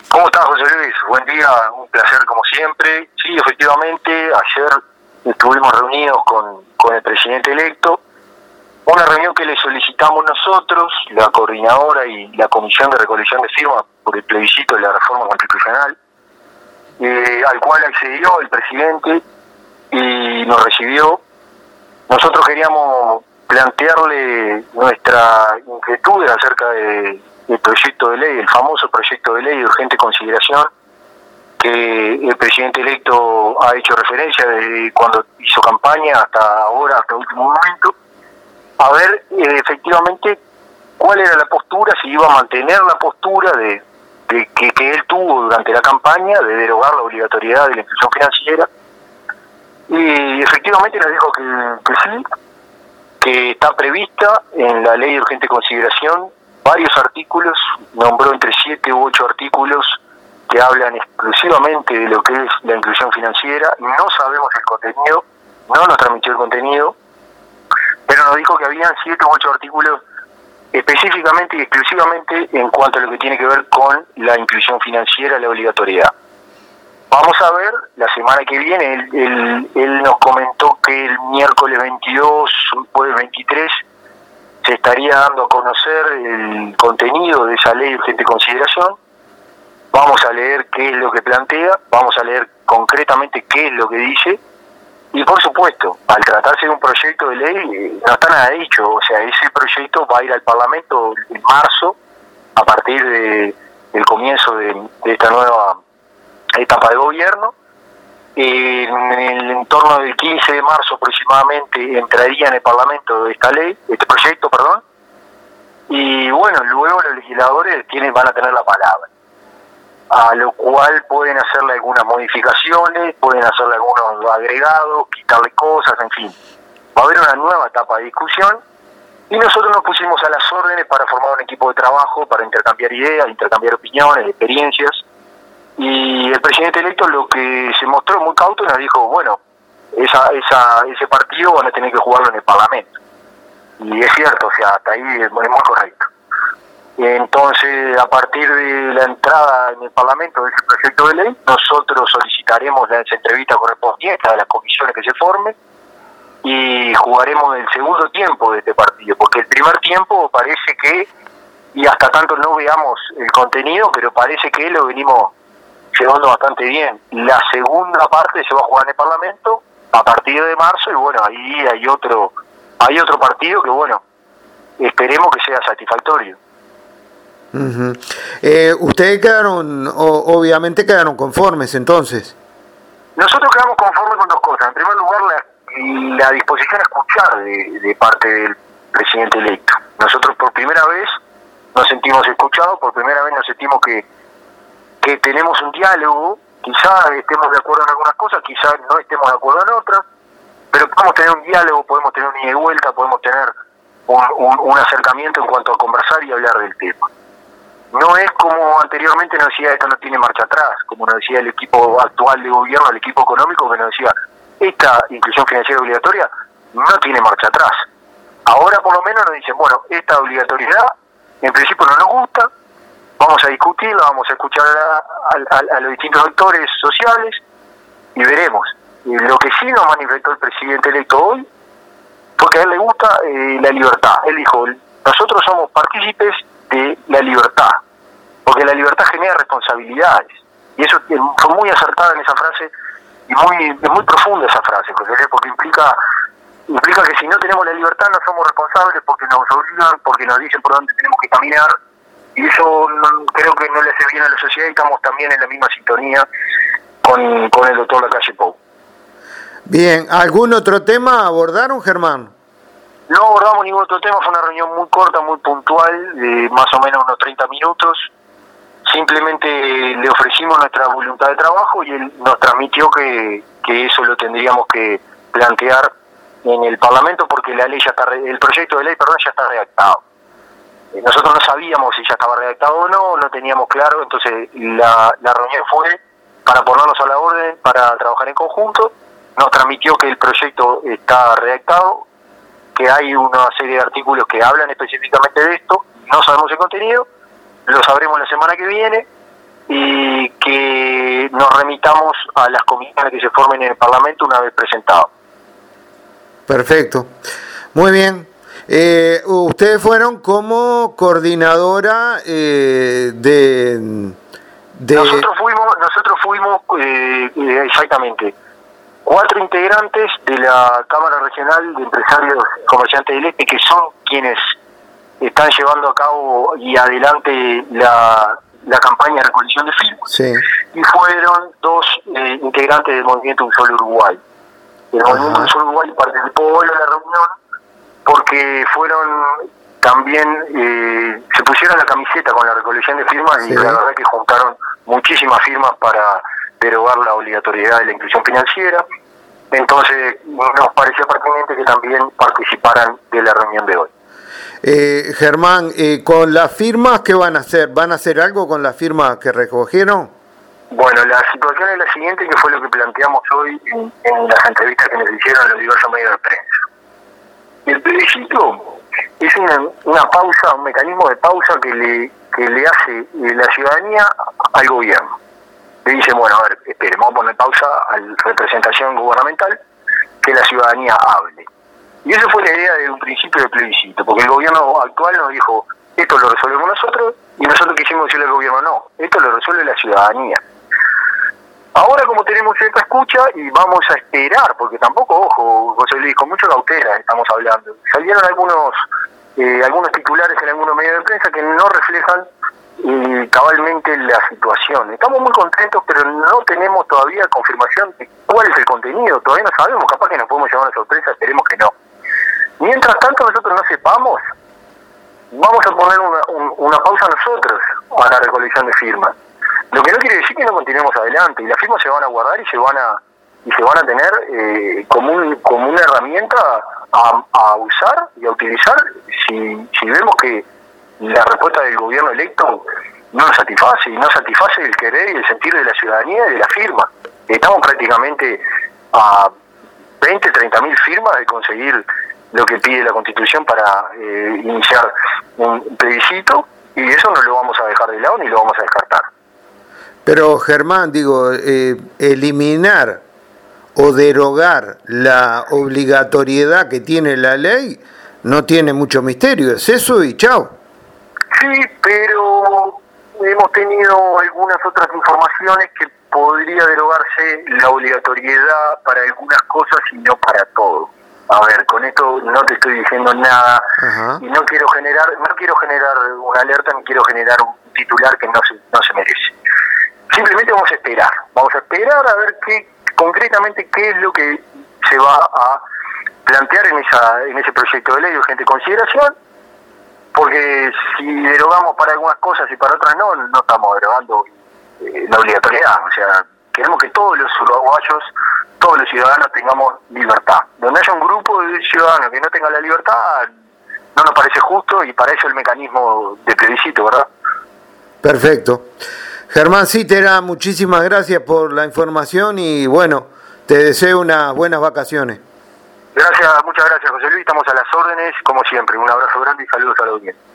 ¿Cómo estás, José Luis? Buen día, un placer como siempre. Sí, efectivamente, ayer estuvimos reunidos con el presidente electo, una reunión que le solicitamos nosotros, la coordinadora y la comisión de recolección de firmas por el plebiscito de la reforma constitucional, al cual accedió el presidente y nos recibió. Nosotros queríamos plantearle nuestra inquietud acerca del proyecto de ley, el famoso proyecto de ley de urgente consideración, que el presidente electo ha hecho referencia desde cuando hizo campaña hasta ahora, hasta el último momento, a ver efectivamente cuál era la postura, si iba a mantener la postura de que él tuvo durante la campaña de derogar la obligatoriedad de la inclusión financiera. Y efectivamente nos dijo que sí, que está prevista en la ley de urgente consideración varios artículos, nombró entre 7 u 8 artículos que hablan exclusivamente de lo que es la inclusión financiera. No sabemos el contenido, no nos transmitió el contenido, pero nos dijo que habían 7 u 8 artículos específicamente y exclusivamente en cuanto a lo que tiene que ver con la inclusión financiera, la obligatoriedad. Vamos a ver, la semana que viene, él nos comentó que el miércoles 22, jueves 23, se estaría dando a conocer el contenido de esa ley de urgente consideración. Vamos a leer qué es lo que plantea, vamos a leer concretamente qué es lo que dice, y por supuesto, al tratarse de un proyecto de ley, no está nada dicho, o sea, ese proyecto va a ir al Parlamento en marzo, a partir del comienzo de esta nueva etapa de gobierno. En el entorno del 15 de marzo aproximadamente entraría en el Parlamento este proyecto, y bueno, luego los legisladores van a tener la palabra, a lo cual pueden hacerle algunas modificaciones, pueden hacerle algunos agregados, quitarle cosas, en fin. Va a haber una nueva etapa de discusión y nosotros nos pusimos a las órdenes para formar un equipo de trabajo, para intercambiar ideas, intercambiar opiniones, experiencias. Y el presidente electo lo que se mostró muy cauto nos dijo, bueno, ese partido van a tener que jugarlo en el Parlamento. Y es cierto, o sea, hasta ahí es muy correcto. Entonces, a partir de la entrada en el Parlamento de ese proyecto de ley, nosotros solicitaremos las entrevistas correspondientes a las comisiones que se formen y jugaremos el segundo tiempo de este partido, porque el primer tiempo parece que, y hasta tanto no veamos el contenido, pero parece que lo venimos llevando bastante bien. La segunda parte se va a jugar en el Parlamento a partir de marzo y bueno, ahí hay otro partido que bueno, esperemos que sea satisfactorio. Uh-huh. Ustedes obviamente quedaron conformes entonces. Nosotros quedamos conformes con dos cosas. En primer lugar, la disposición a escuchar de parte del presidente electo. Nosotros por primera vez nos sentimos escuchados, por primera vez nos sentimos que tenemos un diálogo. Quizás estemos de acuerdo en algunas cosas, quizás no estemos de acuerdo en otras, pero podemos tener un diálogo, podemos tener un ida y vuelta, podemos tener un acercamiento en cuanto a conversar y hablar del tema. No es como anteriormente nos decía, esto no tiene marcha atrás, como nos decía el equipo actual de gobierno, el equipo económico, que nos decía, esta inclusión financiera obligatoria no tiene marcha atrás. Ahora por lo menos nos dicen, bueno, esta obligatoriedad en principio no nos gusta, vamos a discutirla, vamos a escuchar a los distintos actores sociales y veremos. Lo que sí nos manifestó el presidente electo hoy fue que a él le gusta la libertad. Él dijo, nosotros somos partícipes de la libertad, porque la libertad genera responsabilidades, y eso fue muy acertada en esa frase y es muy profunda esa frase, porque implica que si no tenemos la libertad no somos responsables, porque nos obligan, porque nos dicen por dónde tenemos que caminar, y eso creo que no le hace bien a la sociedad, y estamos también en la misma sintonía con el doctor Lacalle Pou. Bien, ¿algún otro tema abordaron, Germán? No abordamos ningún otro tema, fue una reunión muy corta, muy puntual, de más o menos unos 30 minutos. Simplemente le ofrecimos nuestra voluntad de trabajo y él nos transmitió que eso lo tendríamos que plantear en el Parlamento porque el proyecto de ley ya está redactado. Nosotros no sabíamos si ya estaba redactado o no teníamos claro, entonces la reunión fue para ponernos a la orden, para trabajar en conjunto. Nos transmitió que el proyecto está redactado, que hay una serie de artículos que hablan específicamente de esto, no sabemos el contenido, lo sabremos la semana que viene, y que nos remitamos a las comisiones que se formen en el Parlamento una vez presentado. Perfecto. Muy bien. Ustedes fueron como coordinadora Nosotros fuimos exactamente 4 integrantes de la Cámara Regional de Empresarios y Comerciantes del Este, que son quienes están llevando a cabo y adelante la campaña de recolección de firmas. Sí. Y fueron 2 integrantes del Movimiento Un Solo Uruguay. El Movimiento Un Solo Uruguay participó en la reunión porque fueron también, se pusieron la camiseta con la recolección de firmas, sí. Y la verdad que juntaron muchísimas firmas para derogar la obligatoriedad de la inclusión financiera. Entonces nos pareció pertinente que también participaran de la reunión de hoy. Germán, con las firmas, ¿qué van a hacer? ¿Van a hacer algo con las firmas que recogieron? Bueno, la situación es la siguiente, que fue lo que planteamos hoy en las entrevistas que nos hicieron en los diversos medios de prensa. El plebiscito es una pausa, un mecanismo de pausa que le hace la ciudadanía al gobierno. Le dice, bueno, a ver, esperemos, vamos a poner pausa a la representación gubernamental, que la ciudadanía hable. Y esa fue la idea de un principio del plebiscito, porque el gobierno actual nos dijo, esto lo resolvemos nosotros, y nosotros quisimos decirle al gobierno, no, esto lo resuelve la ciudadanía. Ahora, como tenemos esta escucha, y vamos a esperar, porque tampoco, ojo, José Luis, con mucha cautela estamos hablando. Salieron algunos titulares en algunos medios de prensa que no reflejan cabalmente la situación. Estamos muy contentos, pero no tenemos todavía confirmación de cuál es el contenido. Todavía no sabemos, capaz que nos podemos llevar una sorpresa, esperemos que no. Mientras tanto nosotros no sepamos, vamos a poner una pausa nosotros a la recolección de firmas. Lo que no quiere decir que no continuemos adelante, y las firmas se van a guardar y se van a tener como una herramienta a usar y a utilizar si vemos que la respuesta del gobierno electo no nos satisface, y no satisface el querer y el sentir de la ciudadanía y de la firma. Estamos prácticamente a 20-30 mil firmas de conseguir lo que pide la Constitución para iniciar un plebiscito, y eso no lo vamos a dejar de lado ni lo vamos a descartar. Pero Germán, digo, eliminar o derogar la obligatoriedad que tiene la ley no tiene mucho misterio, es eso y chao. Sí, pero hemos tenido algunas otras informaciones que podría derogarse la obligatoriedad para algunas cosas y no para todo. A ver, con esto no te estoy diciendo nada. Ajá. Y no quiero generar una alerta, ni quiero generar un titular que no se merece. Simplemente vamos a esperar a ver concretamente qué es lo que se va a plantear en ese proyecto de ley de urgente consideración, porque si derogamos para algunas cosas y para otras no estamos derogando la obligatoriedad. O sea, queremos que todos los uruguayos, todos los ciudadanos tengamos libertad. Donde haya un grupo de ciudadanos que no tenga la libertad, no nos parece justo, y para eso el mecanismo de plebiscito, ¿verdad? Perfecto. Germán Cítera, muchísimas gracias por la información y bueno, te deseo unas buenas vacaciones. Muchas gracias, José Luis, estamos a las órdenes, como siempre. Un abrazo grande y saludos a la audiencia.